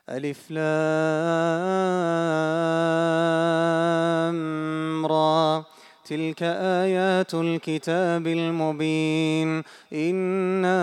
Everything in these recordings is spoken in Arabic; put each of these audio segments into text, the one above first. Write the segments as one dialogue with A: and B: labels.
A: ألف لام را تلك آيات الكتاب المبين إنا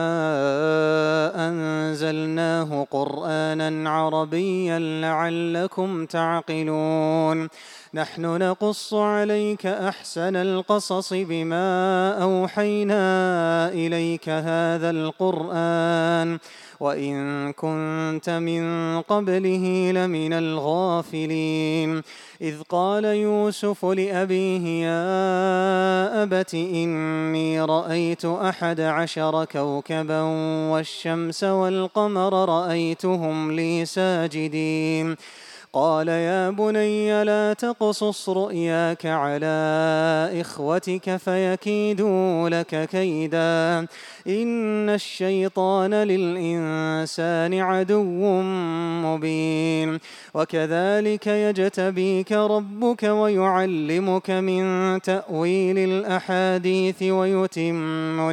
A: أنزلناه قرآنا عربيا لعلكم تعقلون نحن نقص عليك أحسن القصص بما أوحينا إليك هذا القرآن وإن كنت من قبله لمن الغافلين إذ قال يوسف لأبيه يا أبت إني رأيت 11 كوكبا والشمس والقمر رأيتهم لي ساجدين قال يا بني لا تقصص رؤياك على إخوتك فيكيدوا لك كيدا إن الشيطان للإنسان عدو مبين وكذلك يجتبيك ربك ويعلمك من تأويل الأحاديث ويتم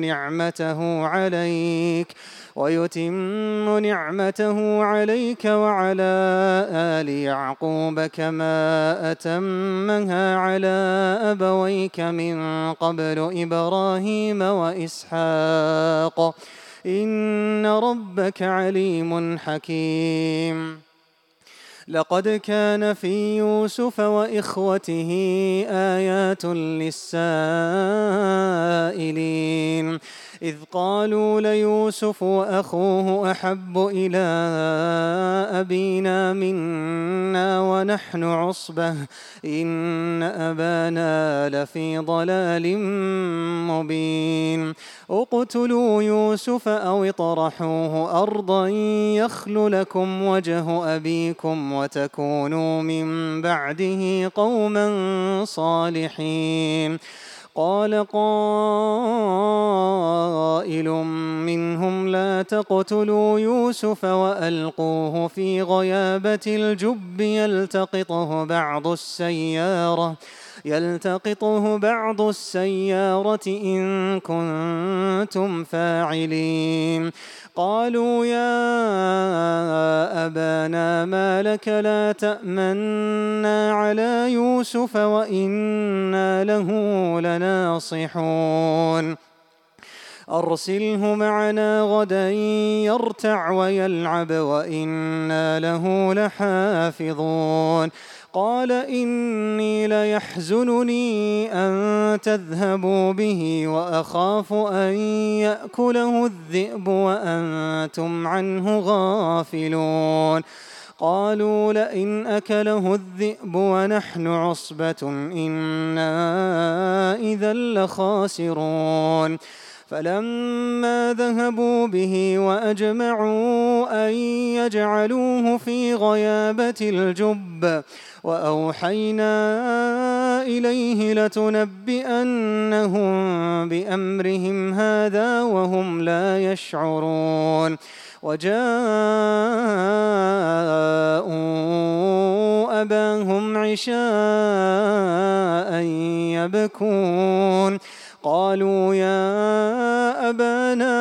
A: نعمته عليك وعلى آل يعقوب كما أتمها على أبويك من قبل إبراهيم وإسحاق إن ربك عليم حكيم لقد كان في يوسف وإخوته آيات للسائلين إذ قالوا ليوسف وأخوه أحب إلى أبينا منا ونحن عصبة إن أبانا لفي ضلال مبين اقتلوا يوسف أو اطرحوه أرضا يخل لكم وجه أبيكم وتكونوا من بعده قوما صالحين قال قائل منهم لا تقتلوا يوسف وألقوه في غيابة الجب يلتقطه بعض السيارة إن كنتم فاعلين قالوا يا أبانا ما لك لا تأمنا على يوسف وإنا له لناصحون أرسله معنا غدا يرتع ويلعب وإنا له لحافظون قال إني ليحزنني أن تذهبوا به وأخاف أن يأكله الذئب وأنتم عنه غافلون قالوا لئن أكله الذئب ونحن عصبة إنا إذا لخاسرون فلما ذهبوا به وأجمعوا أن يجعلوه في غيابة الجب وأوحينا إليه لتنبئنهم بأمرهم هذا وهم لا يشعرون وجاءوا أباهم عشاء يبكون قالوا يا أبانا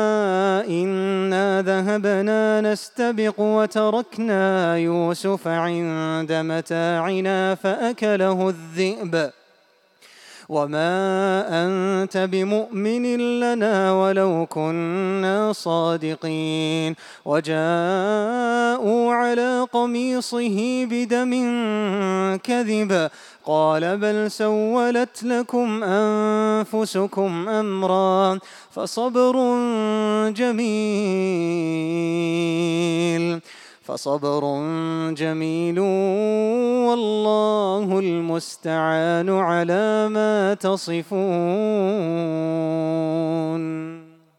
A: إنا ذهبنا نستبق وتركنا يوسف عند متاعنا فأكله الذئب وما أنت بمؤمن لنا ولو كنا صادقين وجاءوا على قميصه بدم كذب قال بل سولت لكم أنفسكم أمرا فصبر جميل والله المستعان على ما تصفون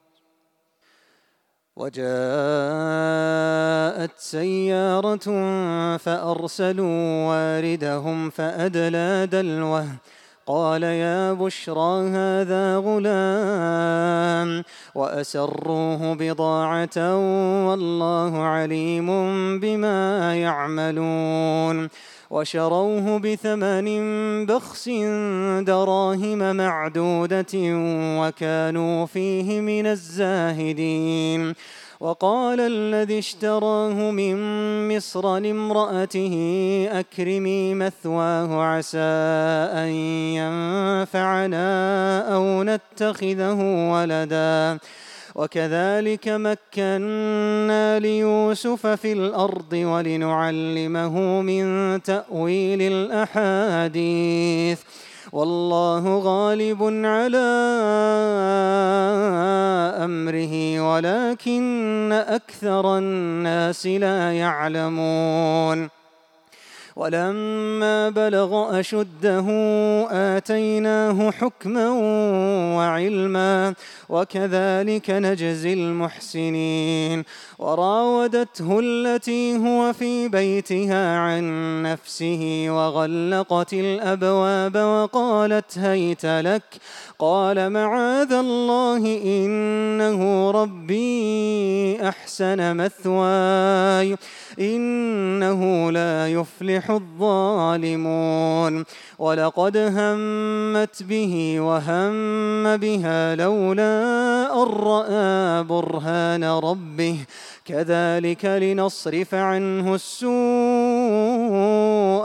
A: وجاءت سيارة فأرسلوا واردهم فأدلى دلوه قال يا بشرى هذا غلام وأسروه بضاعة والله عليم بما يعملون وشروه بثمن بخس دراهم معدودة وكانوا فيه من الزاهدين وقال الذي اشتراه من مصر لامرأته أكرمي مثواه عسى أن ينفعنا أو نتخذه ولدا وكذلك مكنا ليوسف في الأرض ولنعلمه من تأويل الأحاديث والله غالب على أمره ولكن أكثر الناس لا يعلمون ولما بلغ أشده آتيناه حكما وعلما وكذلك نجزي المحسنين وراودته التي هو في بيتها عن نفسه وغلقت الأبواب وقالت هيت لك قال معاذ الله إنه ربي أحسن مثواي إنه لا يفلح الظالمون ولقد همت به وهم بها لولا أن رأى برهان ربه كذلك لنصرف عنه السوء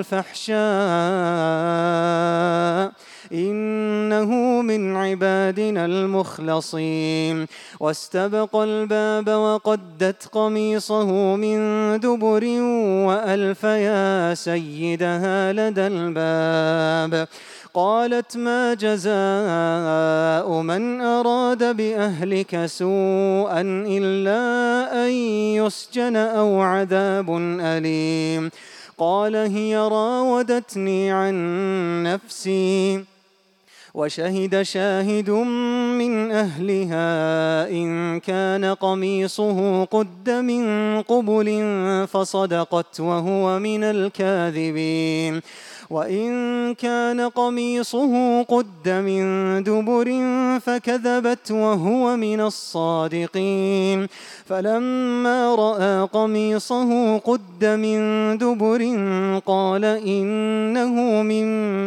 A: والفحشاء إنه من عبادنا المخلصين واستبق الباب وقدت قميصه من دبر وألف يا سيدها لدى الباب قالت ما جزاء من أراد بأهلك سوءا إلا أن يسجن أو عذاب أليم قال هي راودتني عن نفسي وشهد شاهد من أهلها إن كان قميصه قد من قبل فصدقت وهو من الكاذبين وإن كان قميصه قد من دبر فكذبت وهو من الصادقين فلما رأى قميصه قد من دبر قال إنه من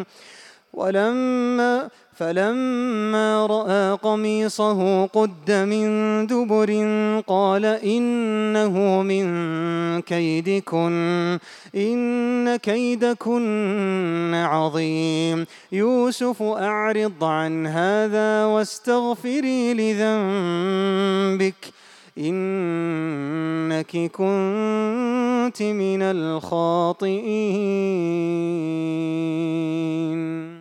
A: فلما رأى قميصه قد من دبر قال إنه من كيدكن إن كيدكن عظيم يوسف أعرض عن هذا واستغفري لذنبك إنك كنت من الخاطئين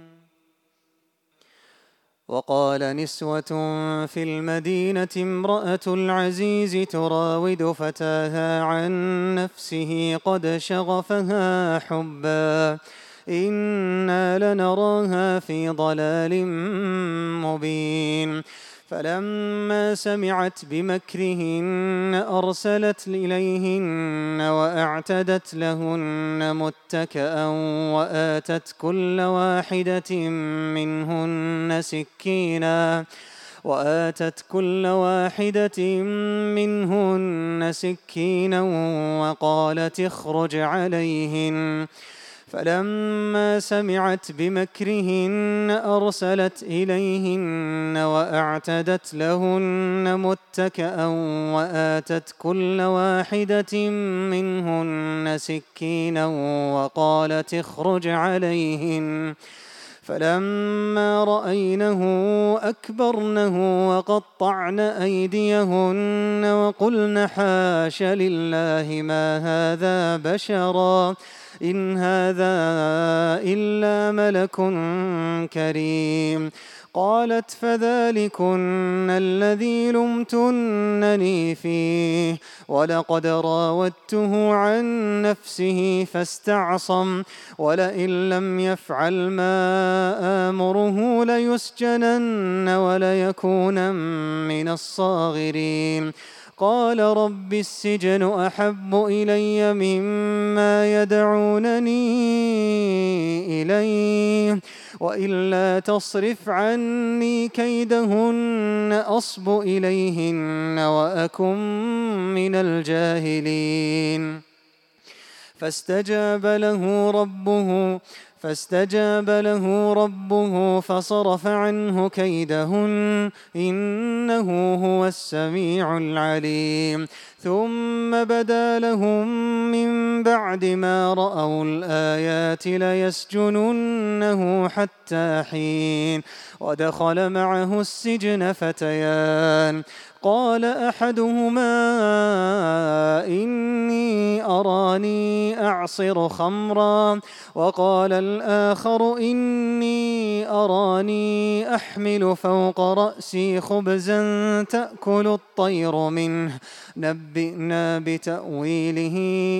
A: وقال نسوة في المدينة امرأة العزيز تراود فتاها عن نفسه قد شغفها حبا إنا لنراها في ضلال مبين فلما سمعت بمكرهن أرسلت إليهن وأعتدت لهن متكأ وآتت كل واحدة منهن سكينا وقالت اخرج عليهن فلما سمعت بمكرهن أرسلت إليهن وأعتدت لهن متكأ وآتت كل واحدة منهن سكينا وقالت اخرج عليهن فلما رأينه أكبرنه وقطعن أيديهن وقلن حاش لله ما هذا بشرا إن هذا إلا ملك كريم قالت فذلكن الذي لمتنني فيه ولقد راودته عن نفسه فاستعصم ولئن لم يفعل ما آمره ليسجنن وليكون من الصاغرين قال رب السجن أحب إلي مما يدعونني إليه وإلا تصرف عني كيدهن أصب إليهن وأكن من الجاهلين فاستجاب له ربه فصرف عنه كيدهن إنه هو السميع العليم ثم بدا لهم من بعد ما رأوا الآيات ليسجننه حتى حين ودخل معه السجن فتيان قال أحدهما إني أراني أعصر خمرا وقال الآخر إني أراني أحمل فوق رأسي خبزا تأكل الطير منه نبئنا بتأويله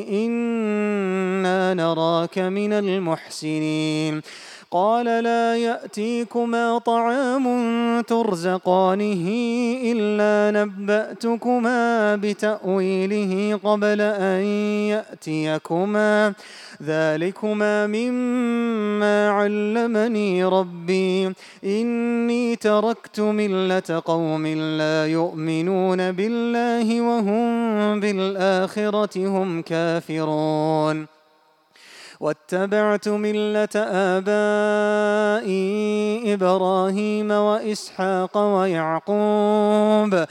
A: إنا نراك من المحسنين قال لا يأتيكما طعام ترزقانه إلا نبأتكما بتأويله قبل أن يأتيكما ذلكما مما علمني ربي إني تركت ملة قوم لا يؤمنون بالله وهم بالآخرة هم كافرون واتبعت ملة آبائي إبراهيم وإسحاق ويعقوب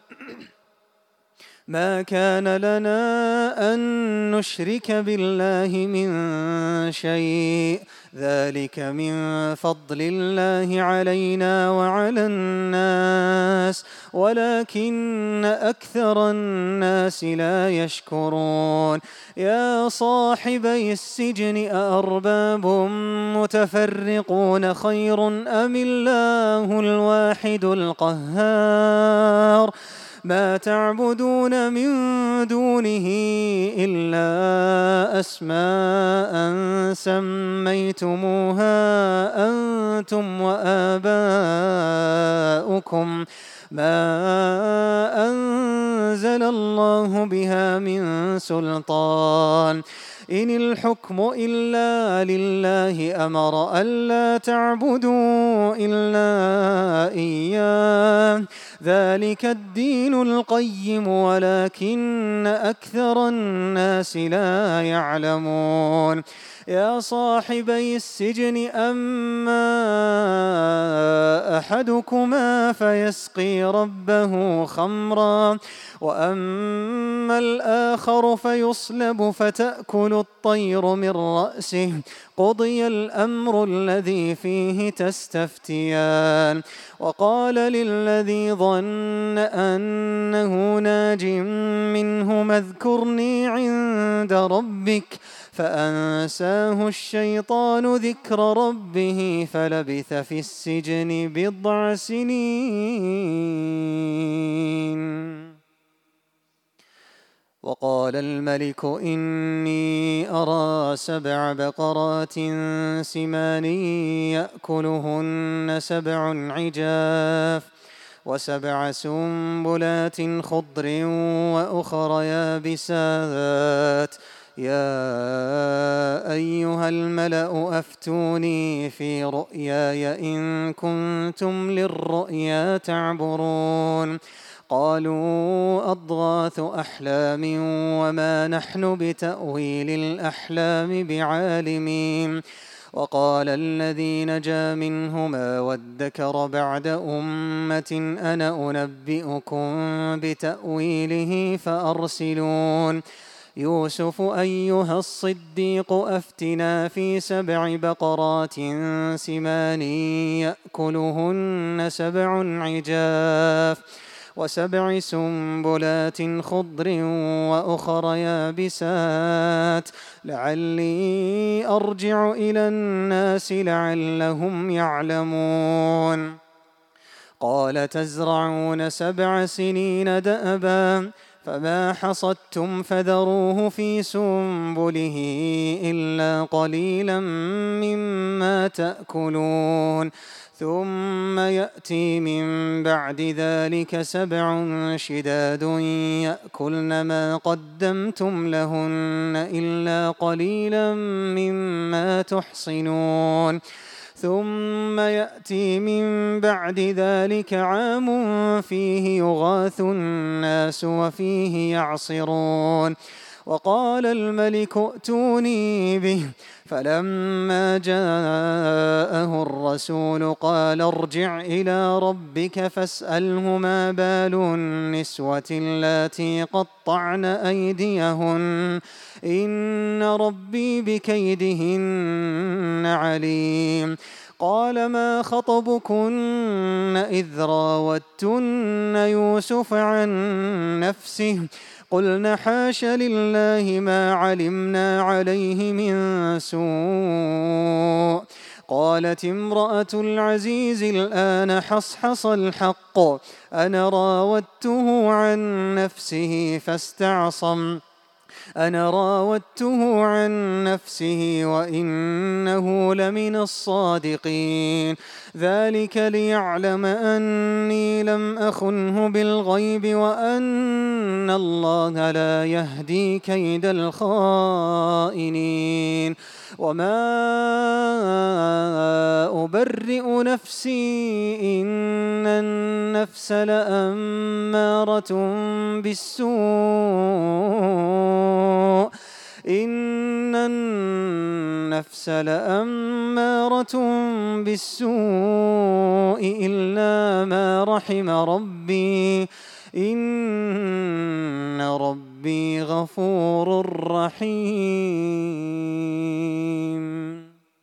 A: ما كان لنا أن نشرك بالله من شيء ذلك من فضل الله علينا وعلى الناس ولكن أكثر الناس لا يشكرون يا صاحبي السجن أأرباب متفرقون خير أم الله الواحد القهار ما تعبدون من دونه إلا أسماء سميتموها أنتم وآباؤكم ما أنزل الله بها من سلطان إن الحكم إلا لله أمر ألا تعبدوا إلا إياه ذلك الدين القيم ولكن أكثر الناس لا يعلمون يا صاحبي السجن أما أحدكما فيسقي ربه خمرا وأما الآخر فيصلب فتأكل الطير من رأسه قضي الأمر الذي فيه تستفتيان وقال للذي ظن أنه ناج منهما اذكرني عند ربك فأنساه الشيطان ذكر ربه فلبث في السجن 10 سنين وقال الملك إني أرى 7 بقرات سمان يأكلهن 7 عجاف و7 سنبلات خضر وأخر يابسات يا أيها الملأ أفتوني في رؤياي إن كنتم للرؤيا تعبرون قالوا أضغاث أحلام وما نحن بتأويل الأحلام بعالمين وقال الذي نجا منهما وادكر بعد أمة أنا أنبئكم بتأويله فأرسلون يوسف أيها الصديق أفتنا في 7 بقرات سمان يأكلهن 7 عجاف و7 سنبلات خضر وأخر يابسات لعلي أرجع إلى الناس لعلهم يعلمون قال تزرعون 7 سنين دأبا فما حصدتم فذروه في سنبله إلا قليلا مما تأكلون ثم يأتي من بعد ذلك 7 شداد يأكلن ما قدمتم لهن إلا قليلا مما تحصنون ثم يأتي من بعد ذلك عام فيه يغاث الناس وفيه يعصرون وقال الملك ائتوني به. فلما جاءه الرسول قال ارجع إلى ربك فاسأله ما بال النسوة اللاتي قطعن أيديهن إن ربي بكيدهن عليم. قال ما خطبكن إذ راوتن يوسف عن نفسه قلن حاش لله ما علمنا عليه من سوء. قالت امرأة العزيز الآن حصحص الحق أنا راودته عن نفسه فاستعصم وإنه لمن الصادقين. ذلك ليعلم أني لم أخنه بالغيب وأن الله لا يهدي كيد الخائنين. وما أبرئ نفسي إن النفس لأمارة بالسوء إلا ما رحم ربي إن ربي غفور رحيم.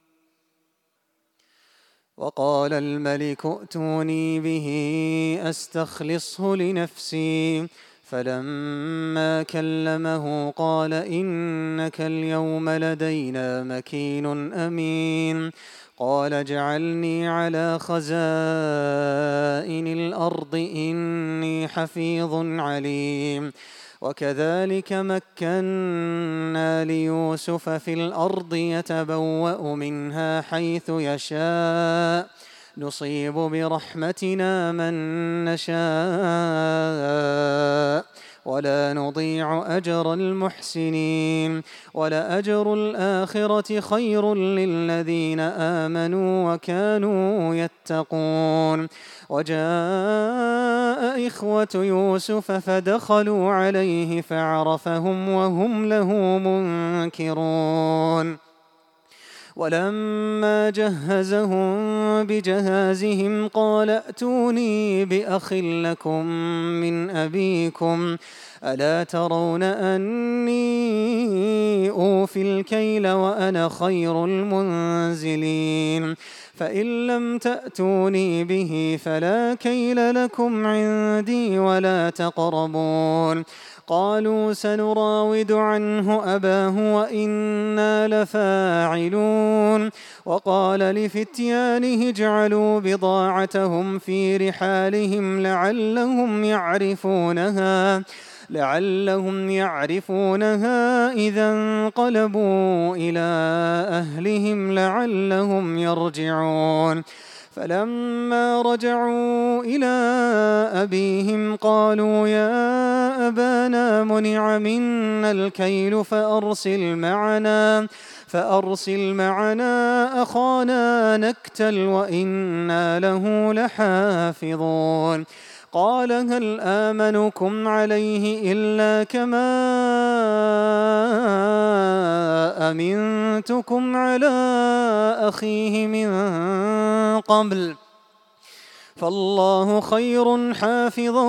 A: وقال الملك ائتوني به أستخلصه لنفسي. فلما كلمه قال إنك اليوم لدينا مكين أمين. قال اجعلني على خزائن الأرض إني حفيظ عليم. وكذلك مكنا ليوسف في الأرض يتبوأ منها حيث يشاء نصيب برحمتنا من نشاء ولا نضيع أجر المحسنين. ولأجر الآخرة خير للذين آمنوا وكانوا يتقون. وجاء إخوة يوسف فدخلوا عليه فعرفهم وهم له منكرون. ولما جهزهم بجهازهم قال ائتوني بأخ لكم من أبيكم ألا ترون أني أوفي الكيل وأنا خير المنزلين. فإن لم تأتوني به فلا كيل لكم عندي ولا تقربون. قالوا سنراود عنه أباه وإنا لفاعلون. وقال لفتيانه اجعلوا بضاعتهم في رحالهم لعلهم يعرفونها إذا انقلبوا إلى أهلهم لعلهم يرجعون. فلما رجعوا إلى أبيهم قالوا يا أبانا منع منا الكيل فأرسل معنا أخانا نكتل وإنا له لحافظون. قال هل آمنكم عليه إلا كما أمنتكم على أخيه من قبل فالله خير حافظا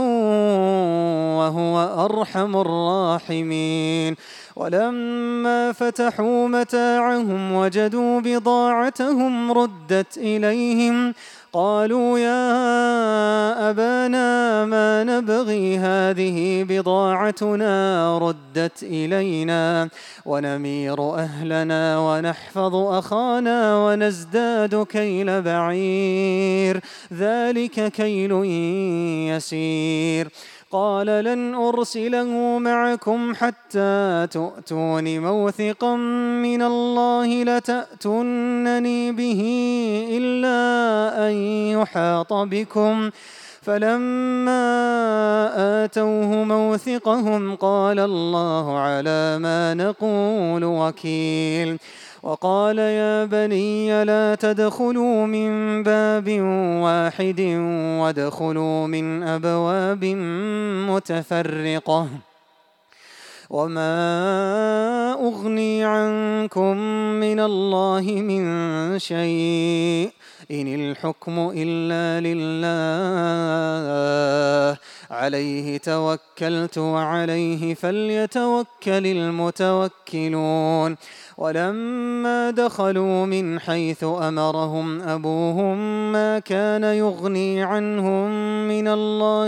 A: وهو أرحم الراحمين. ولما فتحوا متاعهم وجدوا بضاعتهم ردت إليهم قالوا يا أبانا ما نبغي هذه بضاعتنا ردت إلينا ونمير أهلنا ونحفظ أخانا ونزداد كيل بعير ذلك كيل يسير. قال لن أرسله معكم حتى تؤتون موثقا من الله لتأتونني به إلا أن يحاط بكم. فلما آتوه موثقهم قال الله على ما نقول وكيل. وقال يا بني لا تدخلوا من باب واحد وما أغني عنكم من الله من شيء إن الحكم إلا لله عليه توكلت وعليه فليتوكل المتوكلون ولما دخلوا من حيث أمرهم أبوهم ما كان يغني عنهم من الله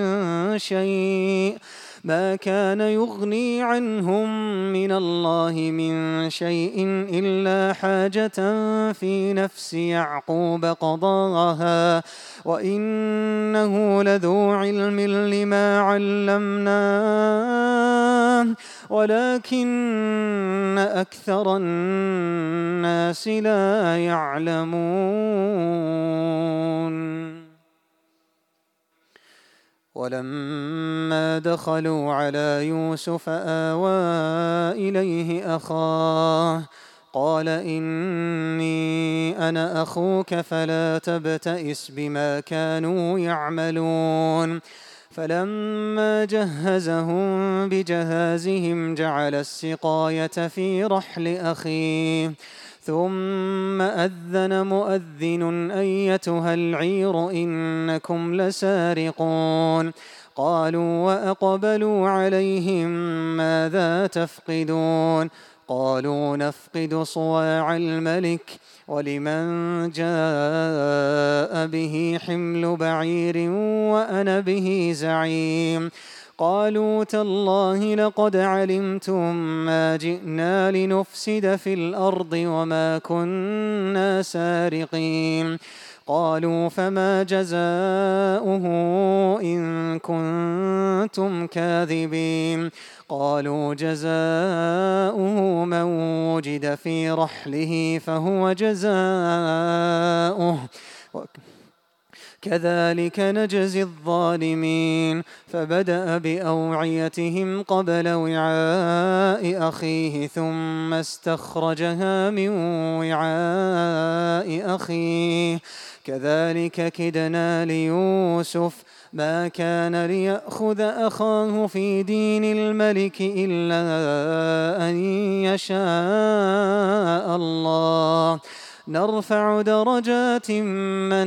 A: من شيء إلا حاجة في نفس يعقوب قضاها وإنه لذو علم لما علمناه ولكن أكثر الناس لا يعلمون ولما دخلوا على يوسف آوى إليه أخاه قال إني أنا أخوك فلا تبتئس بما كانوا يعملون فلما جهزهم بجهازهم جعل السقاية في رحل أخيه ثم أذن مؤذن أيتها العير إنكم لسارقون قالوا وأقبلوا عليهم ماذا تفقدون قالوا نفقد صواع الملك ولمن جاء به حمل بعير وأنا به زعيم قالوا تالله لقد علمتم ما جئنا لنفسد في الأرض وما كنا سارقين قالوا فما جزاؤه إن كنتم كاذبين قالوا جزاؤه من وجد في رحله فهو جزاؤه كذلك نجزي الظالمين فبدأ بأوعيتهم قبل وعاء أخيه ثم استخرجها من وعاء أخيه كذلك كدنا ليوسف ما كان ليأخذ أخاه في دين الملك إلا أن يشاء الله نرفع درجات من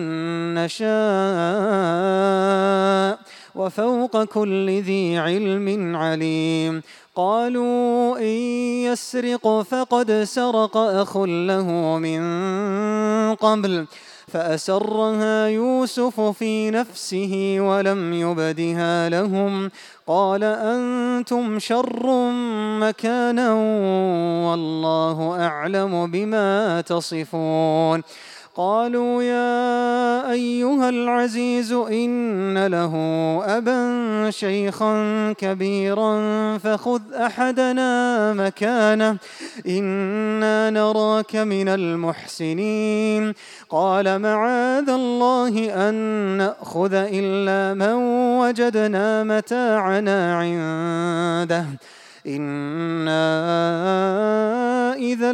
A: نشاء وفوق كل ذي علم عليم قالوا إن يسرق فقد سرق أخ له من قبل فأسرها يوسف في نفسه ولم يبدها لهم قال أنتم شر مكانا والله أعلم بما تصفون قالوا يا أيها العزيز إن له أبا شيخا كبيرا فخذ أحدنا مكانه إنا نراك من المحسنين قال معاذ الله أن نأخذ إلا من وجدنا متاعنا عنده إنا إذا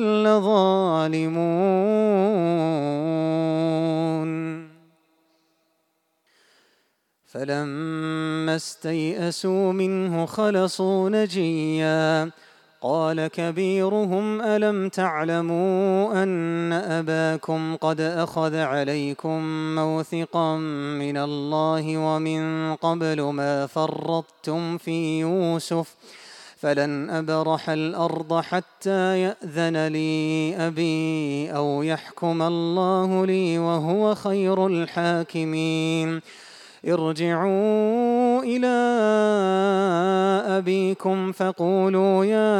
A: لظالمون فلما استيئسوا منه خلصوا نجيا قال كبيرهم ألم تعلموا أن أباكم قد أخذ عليكم موثقا من الله ومن قبل ما فرطتم في يوسف فلن أبرح الأرض حتى يأذن لي أبي أو يحكم الله لي وهو خير الحاكمين ارجعوا إلى أبيكم فقولوا يا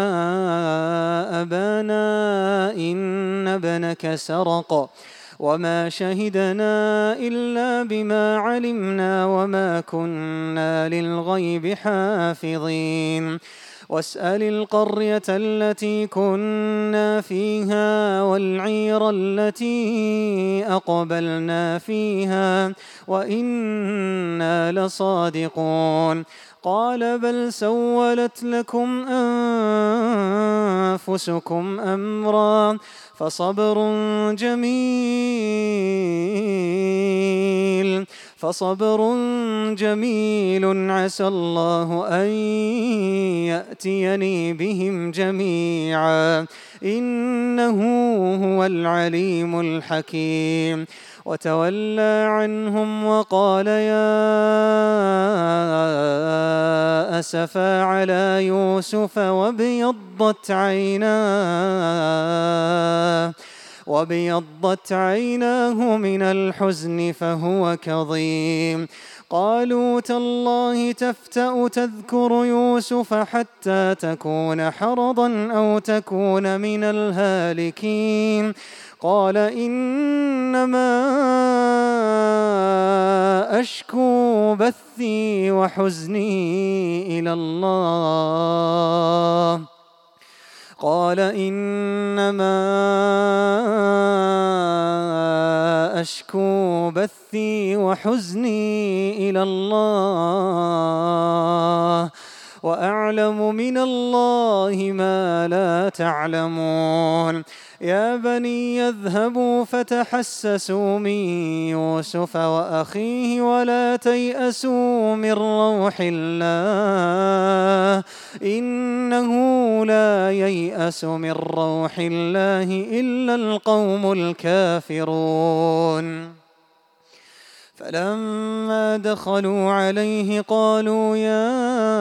A: أبانا إن ابنك سرق وما شهدنا إلا بما علمنا وما كنا للغيب حافظين واسأل القرية التي كنا فيها والعير التي أقبلنا فيها وإنا لصادقون قال بل سولت لكم أنفسكم أمرا فصبر جميل فصبر جميل عسى الله أن يأتيني بهم جميعا إنه هو العليم الحكيم. وتولى عنهم وقال يا أسفا على يوسف وابيضت عيناه من الحزن فهو كظيم. قالوا تالله تفتأ تذكر يوسف حتى تكون حرضا أو تكون من الهالكين. قال إنما أشكو بثي وحزني إلى الله وأعلم من الله ما لا تعلمون. يا بني يذهبوا فتحسسوا من يوسف وأخيه ولا تيأسوا من روح الله إنه لا ييأس من روح الله إلا القوم الكافرون. فلما دخلوا عليه قالوا يا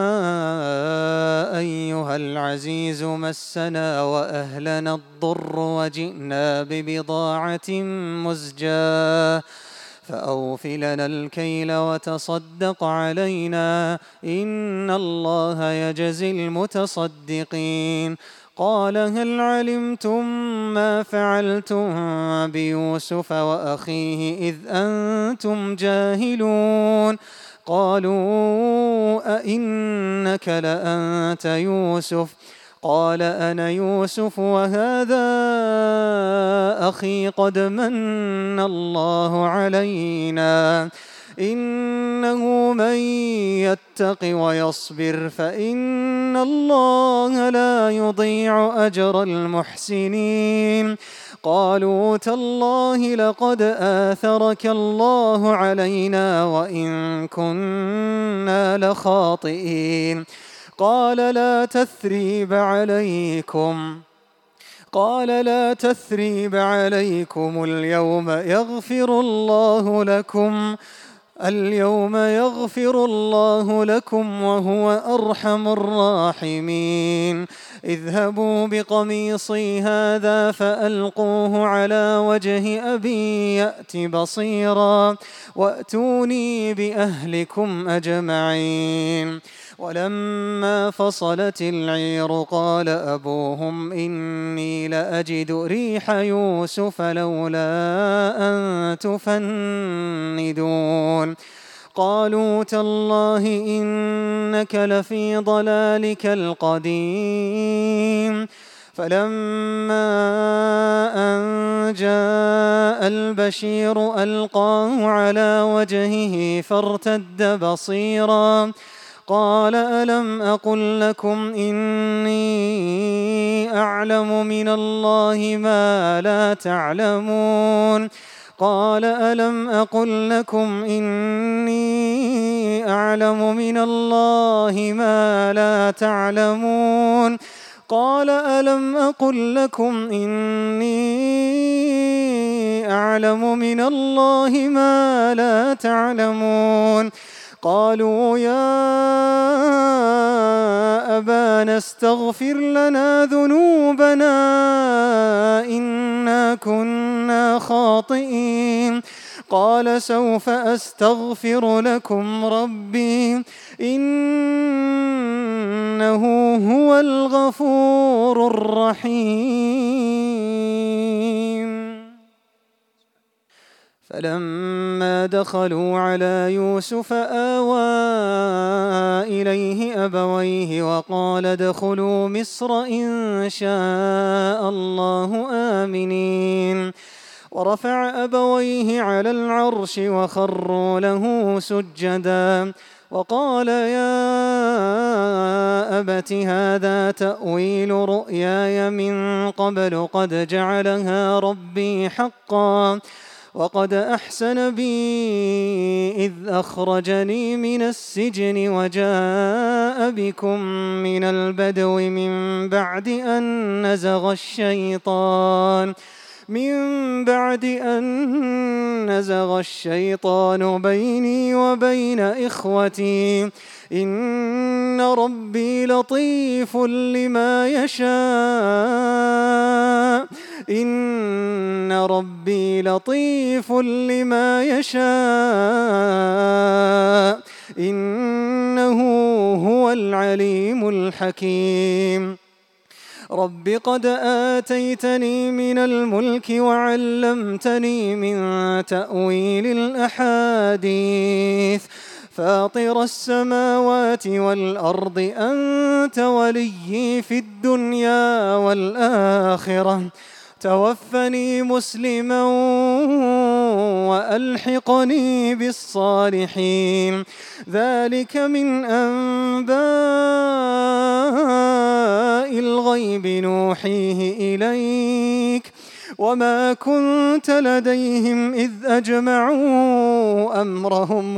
A: أيها العزيز مسنا وأهلنا الضر وجئنا ببضاعة مزجاة فأوف لنا الكيل وتصدق علينا إن الله يجزي المتصدقين. قال هل علمتم ما فعلتم بيوسف وأخيه إذ أنتم جاهلون؟ قالوا أئنك لأنت يوسف؟ قال أنا يوسف وهذا أخي قد من الله علينا إنه من يتق ويصبر فإن الله لا يضيع أجر المحسنين. قالوا تالله لقد آثرك الله علينا وإن كنا لخاطئين. قال لا تثريب عليكم اليوم يغفر الله لكم وهو أرحم الراحمين. اذهبوا بقميصي هذا فألقوه على وجه أبي يأت بصيرا وأتوني بأهلكم أجمعين. ولما فصلت العير قال أبوهم إني لأجد ريح يوسف لولا أن تفندون. قالوا تالله إنك لفي ضلالك القديم. فلما أن جاء البشير ألقاه على وجهه فارتد بصيرا قال ألم أقل لكم إني أعلم من الله ما لا تعلمون؟ قال ألم أقل لكم إني أعلم من الله ما لا تعلمون؟ قال ألم أقل لكم إني أعلم من الله ما لا تعلمون؟ قالوا يا أبانا استغفر لنا ذنوبنا إنا كنا خاطئين. قال سوف أستغفر لكم ربي إنه هو الغفور الرحيم. فلما دخلوا على يوسف آوى إليه أبويه وقال ادخلوا مصر إن شاء الله آمنين. ورفع أبويه على العرش وخروا له سجدا وقال يا أبت هذا تأويل رؤياي من قبل قد جعلها ربي حقا وقد أحسن بي إذ أخرجني من السجن وجاء بكم من البدو من بعد أن نزغ الشيطان بيني وبين إخوتي إن ربي لطيف لما يشاء إنه هو العليم الحكيم. رب قد آتيتني من الملك وعلمتني من تأويل الأحاديث فاطر السماوات والأرض أنت وليي في الدنيا والآخرة توفني مسلما وألحقني بالصالحين ذلك من أنباء الغيب نوحيه إليك وما كنت لديهم إذ أجمعوا أمرهم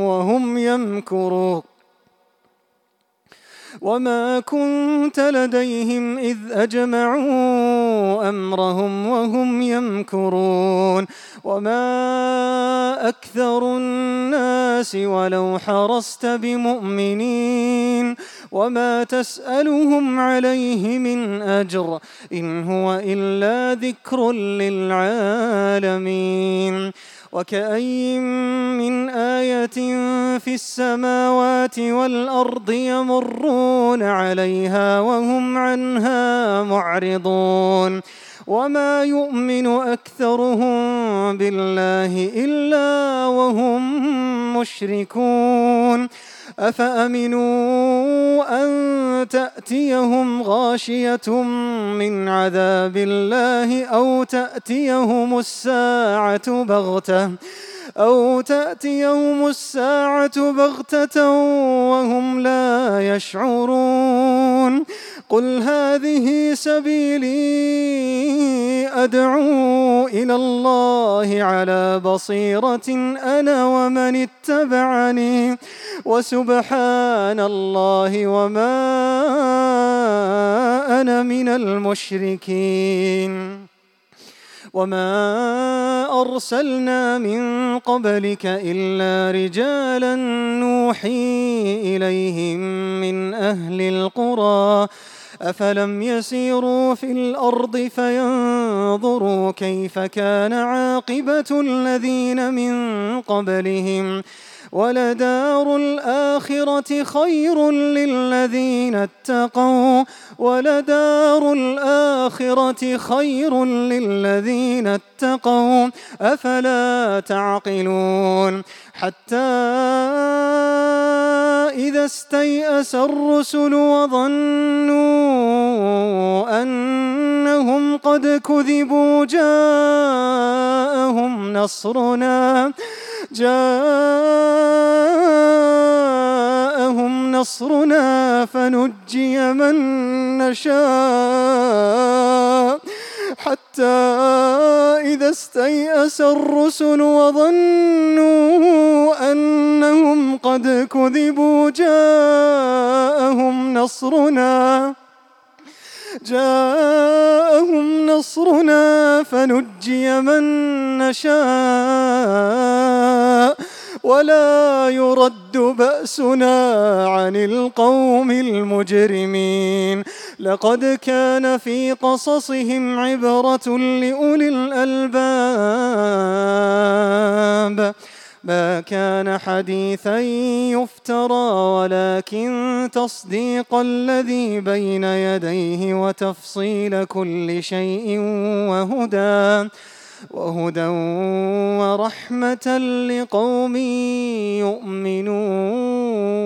A: وهم يمكرون وما أكثر الناس ولو حرصت بمؤمنين وما تسألهم عليه من أجر إن هو إلا ذكر للعالمين. وكأي من آية في السماوات والأرض يمرون عليها وهم عنها معرضون وما يؤمن أكثرهم بالله إلا وهم مشركون أفأمنوا أن تأتيهم غاشية من عذاب الله أو تأتيهم الساعة بغتة وهم لا يشعرون قل هذه سبيلي أدعو إلى الله على بصيرة أنا ومن اتبعني وسبحان الله وما أنا من المشركين. وما أرسلنا من قبلك إلا رجالا نوحي إليهم من أهل القرى أفلم يسيروا في الأرض فينظروا كيف كان عاقبة الذين من قبلهم ولدار الآخرة خير للذين اتقوا أفلا تعقلون حتى إذا استيأس الرسل وظنوا أنهم قد كذبوا جاءهم نصرنا فنجي من نشاء حتى إذا استيأس الرسل وظنوا أنهم قد كذبوا جاءهم نصرنا فنجي من نشاء ولا يرد بأسنا عن القوم المجرمين. لقد كان في قصصهم عبرة لأولي الألباب ما كان حديثا يفترى ولكن تصديق الذي بين يديه وتفصيل كل شيء وهدى ورحمة لقوم يؤمنون.